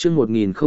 chương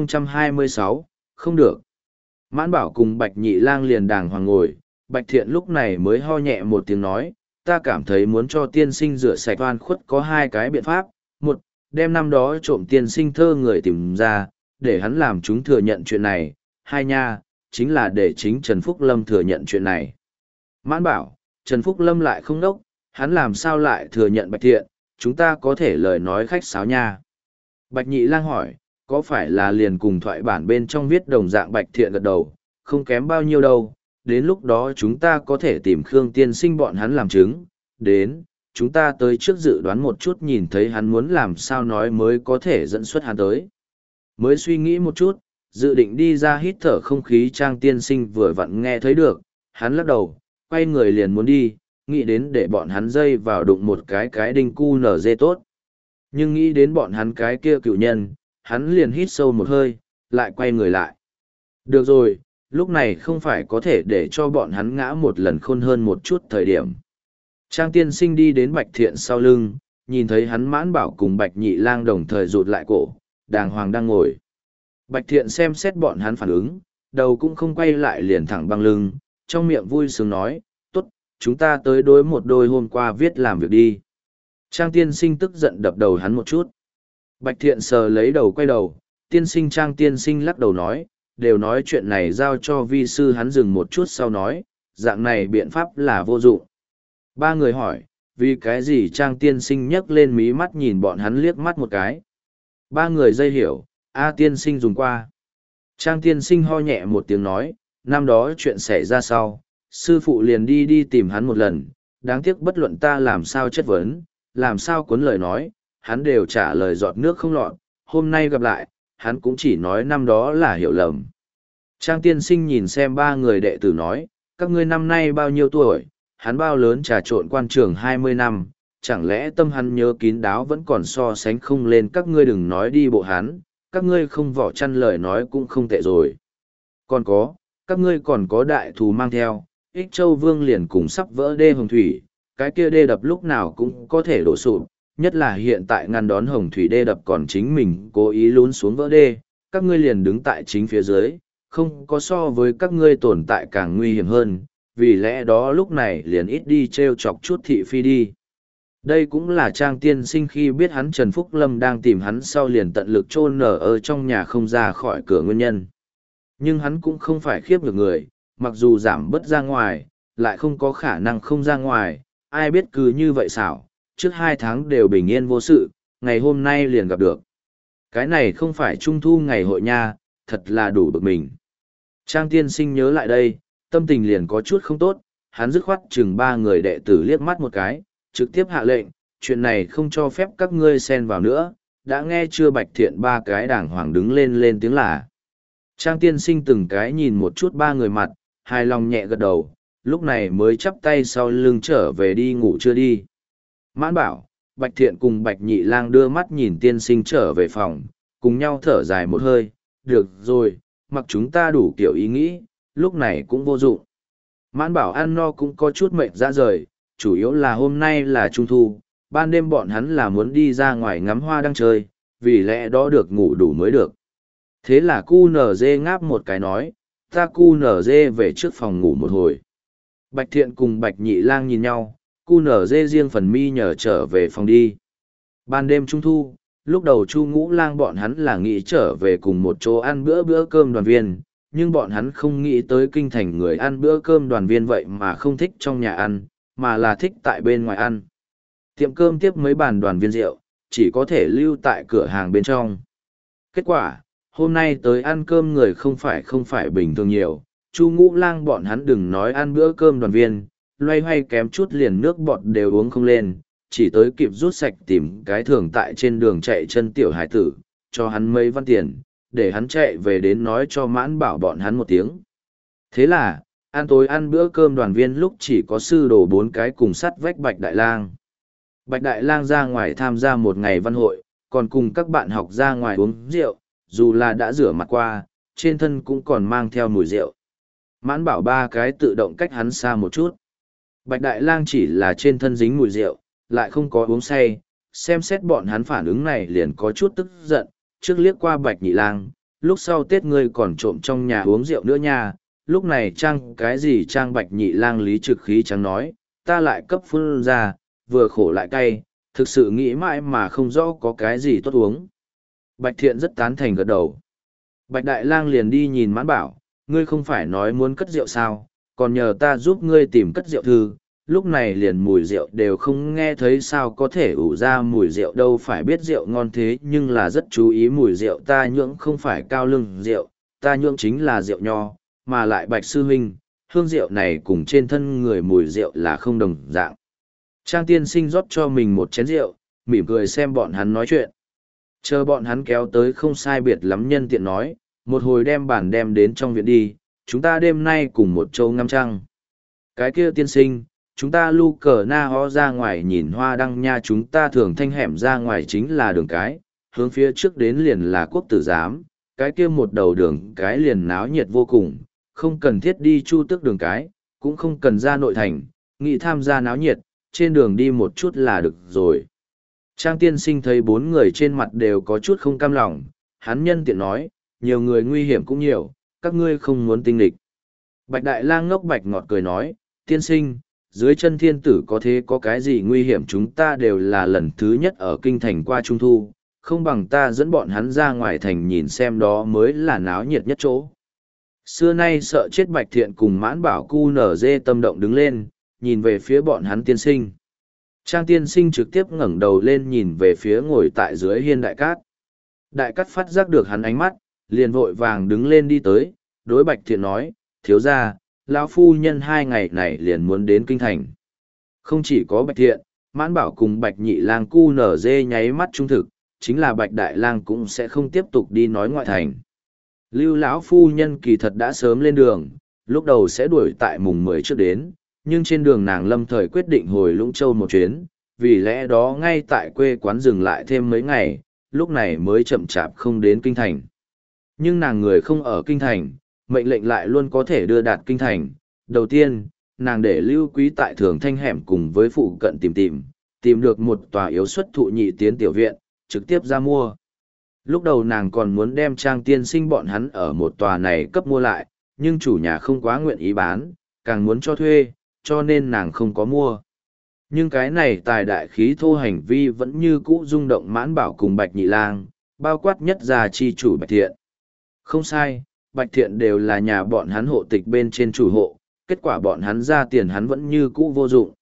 1026, không được. Mãn Bảo cùng Bạch Nhị Lang liền đàng hoàng ngồi, Bạch Thiện lúc này mới ho nhẹ một tiếng nói, ta cảm thấy muốn cho tiên sinh rửa sạch oan khuất có hai cái biện pháp. Một, đem năm đó trộm tiên sinh thơ người tìm ra, để hắn làm chúng thừa nhận chuyện này. Hai nha, chính là để chính Trần Phúc Lâm thừa nhận chuyện này. Mãn Bảo, Trần Phúc Lâm lại không đốc, hắn làm sao lại thừa nhận Bạch Thiện, chúng ta có thể lời nói khách sáo nha. Bạch Nhị Lang hỏi, có phải là liền cùng thoại bản bên trong viết đồng dạng Bạch Thiện gật đầu, không kém bao nhiêu đâu, đến lúc đó chúng ta có thể tìm Khương tiên sinh bọn hắn làm chứng, đến, chúng ta tới trước dự đoán một chút nhìn thấy hắn muốn làm sao nói mới có thể dẫn xuất hắn tới. Mới suy nghĩ một chút, dự định đi ra hít thở không khí Trang tiên sinh vừa vặn nghe thấy được, hắn lắc đầu, quay người liền muốn đi, nghĩ đến để bọn hắn dây vào đụng một cái đinh cu nở dê tốt. Nhưng nghĩ đến bọn hắn cái kia cựu nhân, hắn liền hít sâu một hơi, lại quay người lại. Được rồi, lúc này không phải có thể để cho bọn hắn ngã một lần khôn hơn một chút thời điểm. Trang tiên sinh đi đến Bạch Thiện sau lưng, nhìn thấy hắn Mãn Bảo cùng Bạch Nhị Lang đồng thời rụt lại cổ, đàng hoàng đang ngồi. Bạch Thiện xem xét bọn hắn phản ứng, đầu cũng không quay lại liền thẳng băng lưng, trong miệng vui sướng nói, tốt, chúng ta tới đối một đôi hôm qua viết làm việc đi. Trang tiên sinh tức giận đập đầu hắn một chút. Bạch Thiện sờ lấy đầu quay đầu, tiên sinh Trang tiên sinh lắc đầu nói, đều nói chuyện này giao cho vi sư. Hắn dừng một chút sau nói, dạng này biện pháp là vô dụng. Ba người hỏi, vì cái gì Trang tiên sinh nhấc lên mí mắt nhìn bọn hắn liếc mắt một cái. Ba người dây hiểu, tiên sinh dùng qua. Trang tiên sinh ho nhẹ một tiếng nói, năm đó chuyện xảy ra sau, sư phụ liền đi tìm hắn một lần, đáng tiếc bất luận ta làm sao chất vấn, làm sao cuốn lời nói, hắn đều trả lời giọt nước không lọt, hôm nay gặp lại, hắn cũng chỉ nói năm đó là hiểu lầm. Trang tiên sinh nhìn xem ba người đệ tử nói, các ngươi năm nay bao nhiêu tuổi, hắn bao lớn trà trộn quan trường 20 năm, chẳng lẽ tâm hắn nhớ kín đáo vẫn còn so sánh không lên, các ngươi đừng nói đi bộ hắn, các ngươi không vỏ chăn lời nói cũng không tệ rồi. Còn có, các ngươi còn có đại thù mang theo, Ích Châu Vương liền cùng sắp vỡ đê hồng thủy, cái kia đê đập lúc nào cũng có thể đổ sụp, nhất là hiện tại ngăn đón hồng thủy đê đập còn chính mình cố ý lún xuống vỡ đê, các ngươi liền đứng tại chính phía dưới, không có so với các ngươi tồn tại càng nguy hiểm hơn, vì lẽ đó lúc này liền ít đi treo chọc chút thị phi đi. Đây cũng là Trang tiên sinh khi biết hắn Trần Phúc Lâm đang tìm hắn sau liền tận lực chôn nở ở trong nhà không ra khỏi cửa nguyên nhân. Nhưng hắn cũng không phải khiếp được người, mặc dù giảm bớt ra ngoài, lại không có khả năng không ra ngoài, ai biết cứ như vậy xảo, trước 2 tháng đều bình yên vô sự, ngày hôm nay liền gặp được. Cái này không phải trung thu ngày hội nha, thật là đủ bực mình. Trang tiên sinh nhớ lại đây, tâm tình liền có chút không tốt, hắn dứt khoát chừng 3 người đệ tử liếc mắt một cái, trực tiếp hạ lệnh, chuyện này không cho phép các ngươi xen vào nữa, đã nghe chưa? Bạch Thiện 3 cái đàng hoàng đứng lên tiếng là. Trang tiên sinh từng cái nhìn một chút 3 người mặt, hài lòng nhẹ gật đầu, lúc này mới chắp tay sau lưng trở về đi ngủ chưa đi. Mãn Bảo, Bạch Thiện cùng Bạch Nhị Lang đưa mắt nhìn tiên sinh trở về phòng, cùng nhau thở dài một hơi, được rồi, mặc chúng ta đủ kiểu ý nghĩ, lúc này cũng vô dụng. Mãn Bảo ăn no cũng có chút mệt ra rời, chủ yếu là hôm nay là trung thu, ban đêm bọn hắn là muốn đi ra ngoài ngắm hoa đang chơi, vì lẽ đó được ngủ đủ mới được. Thế là cu nở dê ngáp một cái nói, ta cu nở dê về trước phòng ngủ một hồi. Bạch Thiện cùng Bạch Nhị Lang nhìn nhau, cu nở dê riêng phần mi nhờ trở về phòng đi. Ban đêm trung thu, lúc đầu Chu Ngũ Lang bọn hắn là nghĩ trở về cùng một chỗ ăn bữa cơm đoàn viên, nhưng bọn hắn không nghĩ tới kinh thành người ăn bữa cơm đoàn viên vậy mà không thích trong nhà ăn, mà là thích tại bên ngoài ăn. Tiệm cơm tiếp mấy bàn đoàn viên rượu, chỉ có thể lưu tại cửa hàng bên trong. Kết quả, hôm nay tới ăn cơm người không phải bình thường nhiều, Chu Ngũ Lang bọn hắn đừng nói ăn bữa cơm đoàn viên, loay hoay kém chút liền nước bọt đều uống không lên, chỉ tới kịp rút sạch tìm cái thường tại trên đường chạy chân tiểu hải tử, cho hắn mấy văn tiền, để hắn chạy về đến nói cho Mãn Bảo bọn hắn một tiếng. Thế là, ăn tối ăn bữa cơm đoàn viên lúc chỉ có sư đồ 4 cái cùng sắt vách Bạch Đại Lang. Bạch Đại Lang ra ngoài tham gia một ngày văn hội, còn cùng các bạn học ra ngoài uống rượu, dù là đã rửa mặt qua, trên thân cũng còn mang theo mùi rượu. Mãn Bảo 3 cái tự động cách hắn xa một chút. Bạch Đại Lang chỉ là trên thân dính mùi rượu, lại không có uống say, xem xét bọn hắn phản ứng này liền có chút tức giận, trước liếc qua Bạch Nhị Lang, lúc sau Tết ngươi còn trộm trong nhà uống rượu nữa nha, lúc này trang cái gì trang Bạch Nhị Lang lý trực khí trắng nói, ta lại cấp phun ra, vừa khổ lại cay, thực sự nghĩ mãi mà không rõ có cái gì tốt uống. Bạch Thiện rất tán thành gật đầu. Bạch Đại Lang liền đi nhìn Mãn Bảo, ngươi không phải nói muốn cất rượu sao, còn nhờ ta giúp ngươi tìm cất rượu thư, lúc này liền mùi rượu đều không nghe thấy sao có thể ủ ra mùi rượu đâu, phải biết rượu ngon thế nhưng là rất chú ý mùi rượu, ta nhưỡng không phải cao lương rượu, ta nhưỡng chính là rượu nho, mà lại Bạch sư huynh, hương rượu này cùng trên thân người mùi rượu là không đồng dạng. Trang tiên sinh rót cho mình một chén rượu, mỉm cười xem bọn hắn nói chuyện. Chờ bọn hắn kéo tới không sai biệt lắm, nhân tiện nói, một hồi đem bản đem đến trong viện đi, chúng ta đêm nay cùng một châu ngắm trăng. Cái kia tiên sinh, chúng ta lu cờ na ho ra ngoài nhìn hoa đăng nha, chúng ta thường thanh hẻm ra ngoài chính là đường cái, hướng phía trước đến liền là quốc tử giám, cái kia một đầu đường cái liền náo nhiệt vô cùng, không cần thiết đi chu tước đường cái, cũng không cần ra nội thành, nghị tham gia náo nhiệt, trên đường đi một chút là được rồi. Trang tiên sinh thấy bốn người trên mặt đều có chút không cam lòng, hắn nhân tiện nói, nhiều người nguy hiểm cũng nhiều, các ngươi không muốn tinh lịch. Bạch Đại Lang ngốc bạch ngọt cười nói, tiên sinh, dưới chân thiên tử có thế có cái gì nguy hiểm, chúng ta đều là lần thứ nhất ở kinh thành qua trung thu, không bằng ta dẫn bọn hắn ra ngoài thành nhìn xem, đó mới là náo nhiệt nhất chỗ. Xưa nay sợ chết Bạch Thiện cùng Mãn Bảo cu nở dê tâm động đứng lên, nhìn về phía bọn hắn tiên sinh. Trang tiên sinh trực tiếp ngẩng đầu lên nhìn về phía ngồi tại dưới hiên Đại Cát. Đại Cát phát giác được hắn ánh mắt, liền vội vàng đứng lên đi tới, đối Bạch Thiện nói, thiếu gia, lão phu nhân 2 ngày này liền muốn đến kinh thành. Không chỉ có Bạch Thiện, Mãn Bảo cùng Bạch Nhị Lang cu nở dê nháy mắt trung thực, chính là Bạch Đại Lang cũng sẽ không tiếp tục đi nói ngoại thành. Lưu lão phu nhân kỳ thật đã sớm lên đường, lúc đầu sẽ đuổi tại mùng 10 trước đến, nhưng trên đường nàng lâm thời quyết định hồi Lũng Châu một chuyến, vì lẽ đó ngay tại quê quán dừng lại thêm mấy ngày, lúc này mới chậm chạp không đến kinh thành. Nhưng nàng người không ở kinh thành, mệnh lệnh lại luôn có thể đưa đạt kinh thành. Đầu tiên, nàng để Lưu Quý tại Thường Thanh hẻm cùng với phụ cận tìm được một tòa yếu xuất thụ nhị tiến tiểu viện, trực tiếp ra mua. Lúc đầu nàng còn muốn đem Trang tiên sinh bọn hắn ở một tòa này cấp mua lại, nhưng chủ nhà không quá nguyện ý bán, càng muốn cho thuê, cho nên nàng không có mua. Nhưng cái này tài đại khí thô hành vi vẫn như cũ rung động Mãn Bảo cùng Bạch Nhị Lang, bao quát nhất gia chi chủ Bạch Thiện. Không sai, Bạch Thiện đều là nhà bọn hắn hộ tịch bên trên chủ hộ, kết quả bọn hắn ra tiền hắn vẫn như cũ vô dụng.